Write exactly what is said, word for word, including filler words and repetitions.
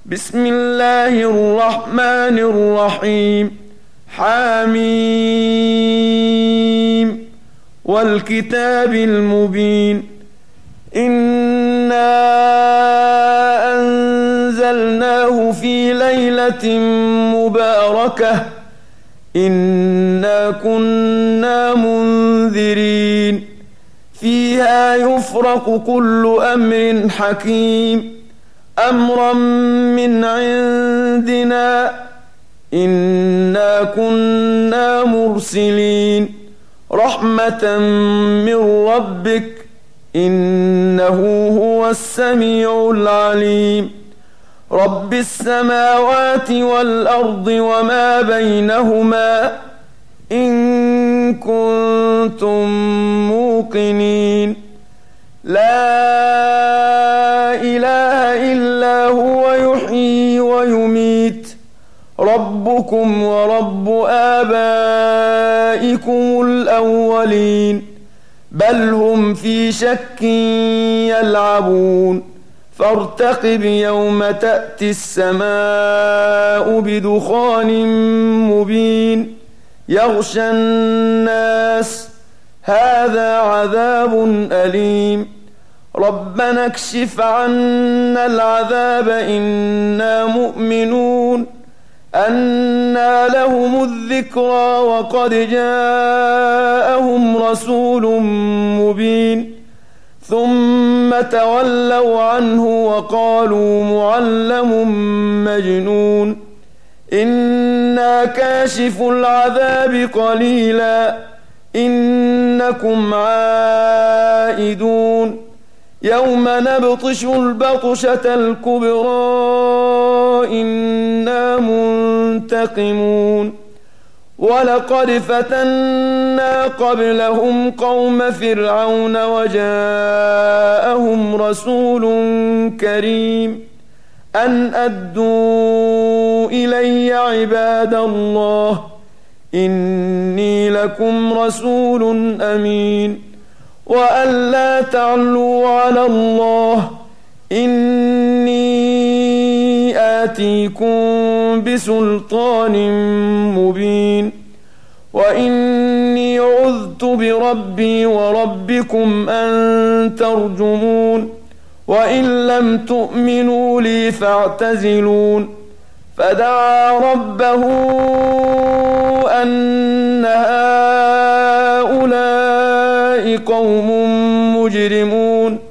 بسم الله الرحمن الرحيم حميم والكتاب المبين إنا أنزلناه في ليلة مباركة إنا كنا منذرين فيها يفرق كل أمر حكيم أمرا من عندنا إنا كنا مرسلين رحمة من ربك إنه هو السميع العليم رب السماوات والأرض وما بينهما إن كنتم موقنين لا إله إلا هو يحيي ويميت ربكم ورب آبائكم الأولين بل هم في شك يلعبون فارتقب يوم تأتي السماء بدخان مبين يغشى الناس هذا عذاب أليم ربنا اكشف عنا العذاب إنا مؤمنون أنى لهم الذكرى وقد جاءهم رسول مبين ثم تولوا عنه وقالوا معلم مجنون إنا كاشف العذاب قليلا إنكم عائدون يوم نبطش البطشة الكبرى إنا منتقمون ولقد فتنا قبلهم قوم فرعون وجاءهم رسول كريم أن أدوا إلي عباد الله إني لكم رسول أمين وأن لا تعلوا على الله إني آتيكم بسلطان مبين وإني عذت بربي وربكم أن ترجمون وإن لم تؤمنوا لي فاعتزلون فدعا ربه أن هؤلاء قوم مجرمون